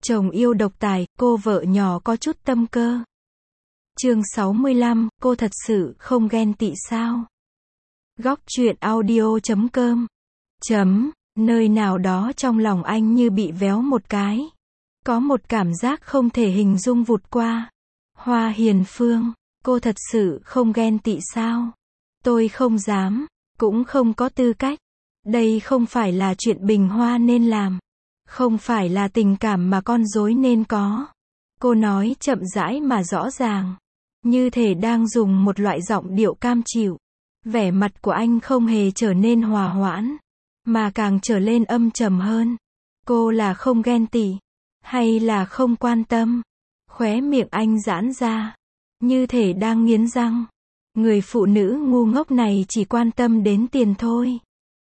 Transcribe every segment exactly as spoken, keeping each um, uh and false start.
Chồng yêu độc tài, cô vợ nhỏ có chút tâm cơ. Chương sáu mươi lăm, cô thật sự không ghen tị sao? Góc truyện audio chấm com chấm, nơi nào đó trong lòng anh như bị véo một cái. Có một cảm giác không thể hình dung vụt qua. Hoa Hiền Phương, cô thật sự không ghen tị sao? Tôi không dám, cũng không có tư cách. Đây không phải là chuyện Bình Hoa nên làm. Không phải là tình cảm mà con rối nên có. Cô nói chậm rãi mà rõ ràng. Như thể đang dùng một loại giọng điệu cam chịu. Vẻ mặt của anh không hề trở nên hòa hoãn, mà càng trở lên âm trầm hơn. Cô là không ghen tị, hay là không quan tâm? Khóe miệng anh giãn ra, như thể đang nghiến răng. Người phụ nữ ngu ngốc này chỉ quan tâm đến tiền thôi.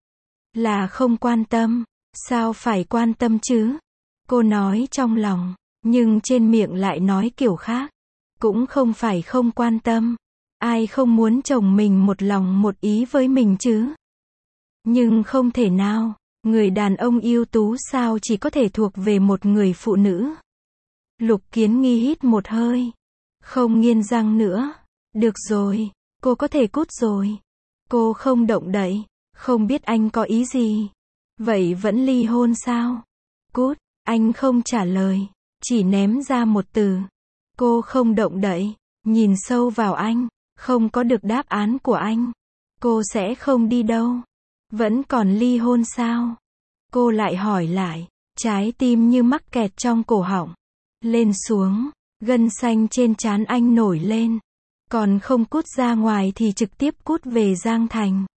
Là không quan tâm, sao phải quan tâm chứ? Cô nói trong lòng, nhưng trên miệng lại nói kiểu khác. Cũng không phải không quan tâm. Ai không muốn chồng mình một lòng một ý với mình chứ? Nhưng không thể nào, người đàn ông ưu tú sao chỉ có thể thuộc về một người phụ nữ? Lục Kiến Nghi hít một hơi, không nghiến răng nữa. Được rồi, cô có thể cút rồi. Cô không động đậy, không biết anh có ý gì. Vậy vẫn ly hôn sao? Cút, anh không trả lời, chỉ ném ra một từ. Cô không động đậy, nhìn sâu vào anh. Không có được đáp án của anh, cô sẽ không đi đâu. Vẫn còn ly hôn sao? Cô lại hỏi lại, trái tim như mắc kẹt trong cổ họng. Lên xuống, gân xanh trên trán anh nổi lên. Còn không cút ra ngoài thì trực tiếp cút về Giang Thành.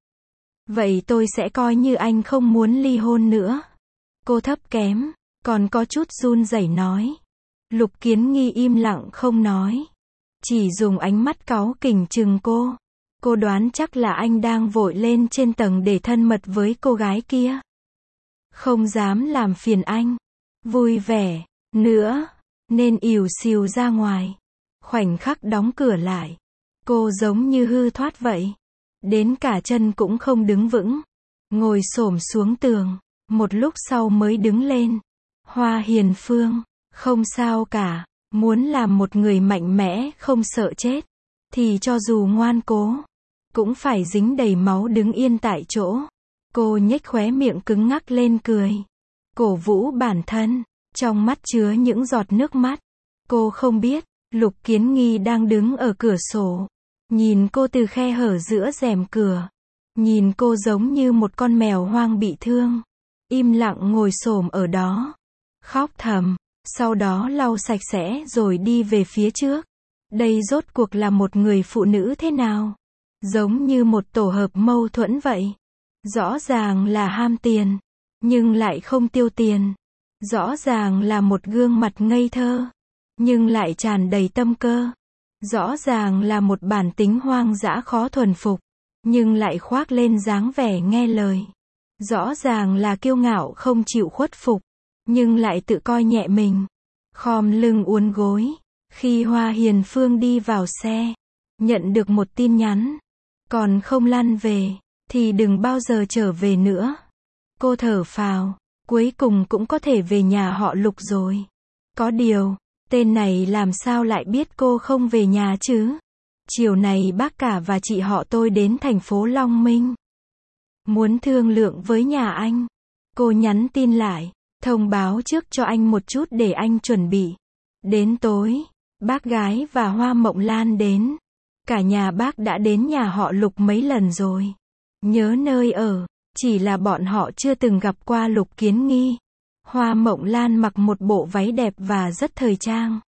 Vậy tôi sẽ coi như anh không muốn ly hôn nữa. Cô thấp kém, còn có chút run rẩy nói. Lục Kiến Nghi im lặng không nói. Chỉ dùng ánh mắt cáu kỉnh chừng cô. Cô đoán chắc là anh đang vội lên trên tầng để thân mật với cô gái kia. Không dám làm phiền anh. Vui vẻ, nữa, nên ỉu xìu ra ngoài. Khoảnh khắc đóng cửa lại. Cô giống như hư thoát vậy. Đến cả chân cũng không đứng vững. Ngồi xổm xuống tường. Một lúc sau mới đứng lên. Hoa Hiền Phương, không sao cả. Muốn làm một người mạnh mẽ không sợ chết, thì cho dù ngoan cố, cũng phải dính đầy máu đứng yên tại chỗ. Cô nhếch khóe miệng cứng ngắc lên cười. Cổ vũ bản thân, trong mắt chứa những giọt nước mắt. Cô không biết, Lục Kiến Nghi đang đứng ở cửa sổ. Nhìn cô từ khe hở giữa rèm cửa. Nhìn cô giống như một con mèo hoang bị thương. Im lặng ngồi xổm ở đó. Khóc thầm. Sau đó lau sạch sẽ rồi đi về phía trước. Đây rốt cuộc là một người phụ nữ thế nào? Giống như một tổ hợp mâu thuẫn vậy. Rõ ràng là ham tiền, nhưng lại không tiêu tiền. Rõ ràng là một gương mặt ngây thơ, nhưng lại tràn đầy tâm cơ. Rõ ràng là một bản tính hoang dã khó thuần phục, nhưng lại khoác lên dáng vẻ nghe lời. Rõ ràng là kiêu ngạo không chịu khuất phục, nhưng lại tự coi nhẹ mình. Khom lưng uốn gối. Khi Hoa Hiền Phương đi vào xe, nhận được một tin nhắn. Còn không lăn về, thì đừng bao giờ trở về nữa. Cô thở phào, cuối cùng cũng có thể về nhà họ Lục rồi. Có điều, tên này làm sao lại biết cô không về nhà chứ? Chiều này bác cả và chị họ tôi đến thành phố Long Minh. Muốn thương lượng với nhà anh. Cô nhắn tin lại. Thông báo trước cho anh một chút để anh chuẩn bị. Đến tối, bác gái và Hoa Mộng Lan đến. Cả nhà bác đã đến nhà họ Lục mấy lần rồi. Nhớ nơi ở, chỉ là bọn họ chưa từng gặp qua Lục Kiến Nghi. Hoa Mộng Lan mặc một bộ váy đẹp và rất thời trang.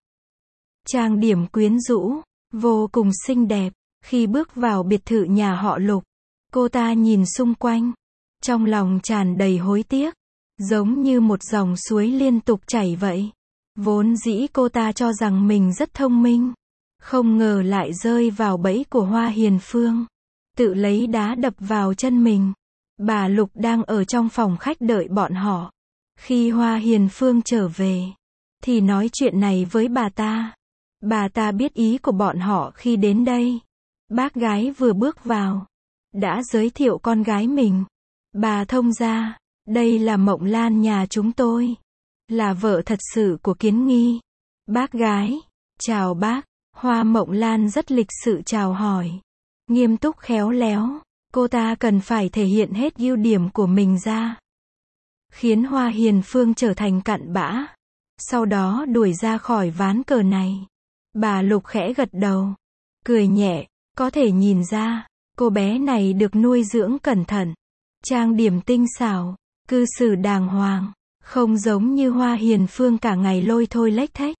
Trang điểm quyến rũ, vô cùng xinh đẹp. Khi bước vào biệt thự nhà họ Lục, cô ta nhìn xung quanh. Trong lòng tràn đầy hối tiếc. Giống như một dòng suối liên tục chảy vậy. Vốn dĩ cô ta cho rằng mình rất thông minh. Không ngờ lại rơi vào bẫy của Hoa Hiền Phương. Tự lấy đá đập vào chân mình. Bà Lục đang ở trong phòng khách đợi bọn họ. Khi Hoa Hiền Phương trở về, thì nói chuyện này với bà ta. Bà ta biết ý của bọn họ khi đến đây. Bác gái vừa bước vào, đã giới thiệu con gái mình. Bà thông gia. Đây là Mộng Lan nhà chúng tôi. là vợ thật sự của Kiến Nghi. Bác gái, chào bác. Hoa Mộng Lan rất lịch sự chào hỏi. Nghiêm túc khéo léo, cô ta cần phải thể hiện hết ưu điểm của mình ra. Khiến Hoa Hiền Phương trở thành cặn bã. Sau đó đuổi ra khỏi ván cờ này. Bà Lục khẽ gật đầu. Cười nhẹ, có thể nhìn ra, cô bé này được nuôi dưỡng cẩn thận. Trang điểm tinh xảo, cư xử đàng hoàng. Không giống như Hoa Hiền Phương cả ngày lôi thôi lếch thếch.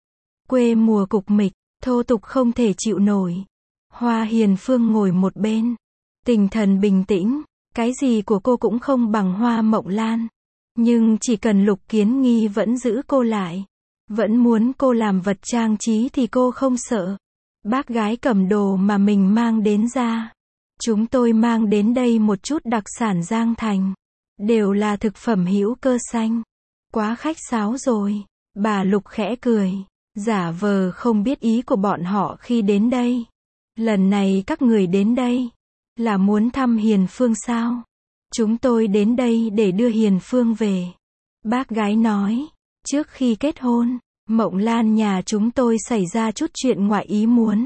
Quê mùa cục mịch, thô tục không thể chịu nổi. Hoa Hiền Phương ngồi một bên. Tinh thần bình tĩnh, cái gì của cô cũng không bằng Hoa Mộng Lan. Nhưng chỉ cần Lục Kiến Nghi vẫn giữ cô lại, vẫn muốn cô làm vật trang trí thì cô không sợ. Bác gái cầm đồ mà mình mang đến ra. Chúng tôi mang đến đây một chút đặc sản Giang Thành. Đều là thực phẩm hữu cơ xanh. Quá khách sáo rồi. Bà Lục khẽ cười. Giả vờ không biết ý của bọn họ khi đến đây. Lần này các người đến đây là muốn thăm Hiền Phương sao? Chúng tôi đến đây để đưa Hiền Phương về. Bác gái nói. Trước khi kết hôn, Mộng Lan nhà chúng tôi xảy ra chút chuyện ngoại ý muốn.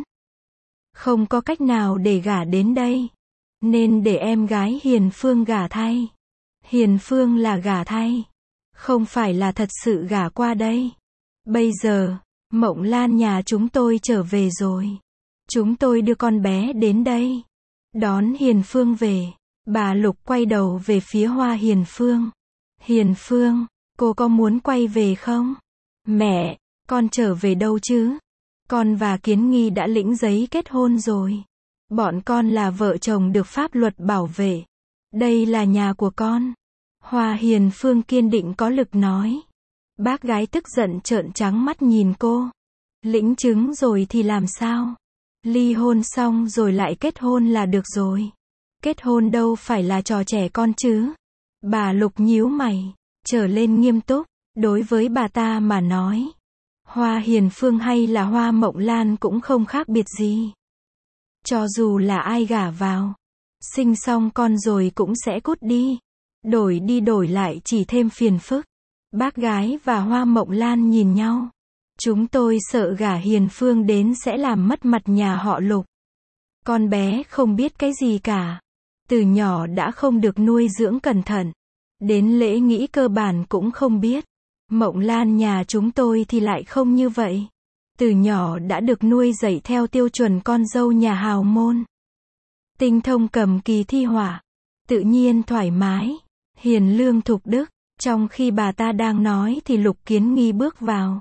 Không có cách nào để gả đến đây. Nên để em gái Hiền Phương gả thay. Hiền Phương là gả thay. Không phải là thật sự gả qua đây. Bây giờ, Mộng Lan nhà chúng tôi trở về rồi. Chúng tôi đưa con bé đến đây. Đón Hiền Phương về. Bà Lục quay đầu về phía Hoa Hiền Phương. Hiền Phương, cô có muốn quay về không? Mẹ, con trở về đâu chứ? Con và Kiến Nghi đã lĩnh giấy kết hôn rồi. Bọn con là vợ chồng được pháp luật bảo vệ. Đây là nhà của con. Hoa Hiền Phương kiên định có lực nói. Bác gái tức giận trợn trắng mắt nhìn cô. Lĩnh chứng rồi thì làm sao? Ly hôn xong rồi lại kết hôn là được rồi. Kết hôn đâu phải là trò trẻ con chứ. Bà Lục nhíu mày, trở lên nghiêm túc. Đối với bà ta mà nói, Hoa Hiền Phương hay là Hoa Mộng Lan cũng không khác biệt gì. Cho dù là ai gả vào, sinh xong con rồi cũng sẽ cút đi. Đổi đi đổi lại chỉ thêm phiền phức. Bác gái và Hoa Mộng Lan nhìn nhau. Chúng tôi sợ gả Hiền Phương đến sẽ làm mất mặt nhà họ Lục. Con bé không biết cái gì cả. Từ nhỏ đã không được nuôi dưỡng cẩn thận. Đến lễ nghĩ cơ bản cũng không biết. Mộng Lan nhà chúng tôi thì lại không như vậy. Từ nhỏ đã được nuôi dạy theo tiêu chuẩn con dâu nhà hào môn. Tinh thông cầm kỳ thi họa. Tự nhiên thoải mái. Hiền lương thục đức. Trong khi bà ta đang nói thì Lục Kiến Nghi bước vào.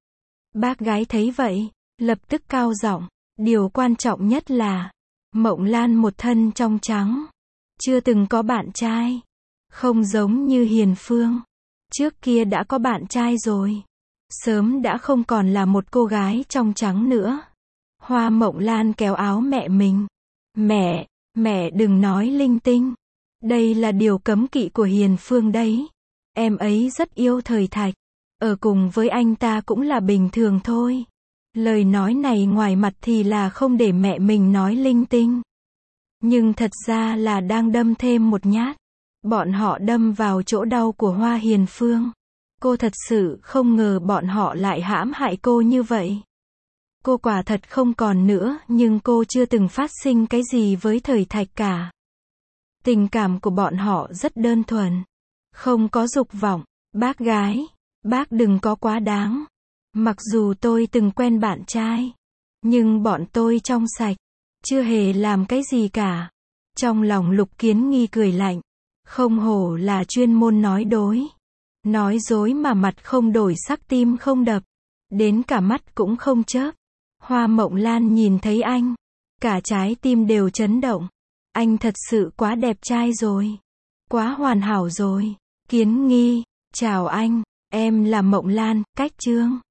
Bác gái thấy vậy, lập tức cao giọng. Điều quan trọng nhất là, Mộng Lan một thân trong trắng. Chưa từng có bạn trai. Không giống như Hiền Phương. Trước kia đã có bạn trai rồi. Sớm đã không còn là một cô gái trong trắng nữa. Hoa Mộng Lan kéo áo mẹ mình. Mẹ, mẹ đừng nói linh tinh. Đây là điều cấm kỵ của Hiền Phương đấy. Em ấy rất yêu Thời Thạch. Ở cùng với anh ta cũng là bình thường thôi. Lời nói này ngoài mặt thì là không để mẹ mình nói linh tinh. Nhưng thật ra là đang đâm thêm một nhát. Bọn họ đâm vào chỗ đau của Hoa Hiền Phương. Cô thật sự không ngờ bọn họ lại hãm hại cô như vậy. Cô quả thật không còn nữa, nhưng cô chưa từng phát sinh cái gì với Thời Thạch cả. Tình cảm của bọn họ rất đơn thuần. Không có dục vọng. Bác gái, bác đừng có quá đáng. Mặc dù tôi từng quen bạn trai, nhưng bọn tôi trong sạch. Chưa hề làm cái gì cả. Trong lòng Lục Kiến Nghi cười lạnh. Không hổ là chuyên môn nói dối. Nói dối mà mặt không đổi sắc tim không đập. Đến cả mắt cũng không chớp. Hoa Mộng Lan nhìn thấy anh. Cả trái tim đều chấn động. Anh thật sự quá đẹp trai rồi. Quá hoàn hảo rồi. Kiến Nghi, chào anh. Em là Mộng Lan, Cách Trương.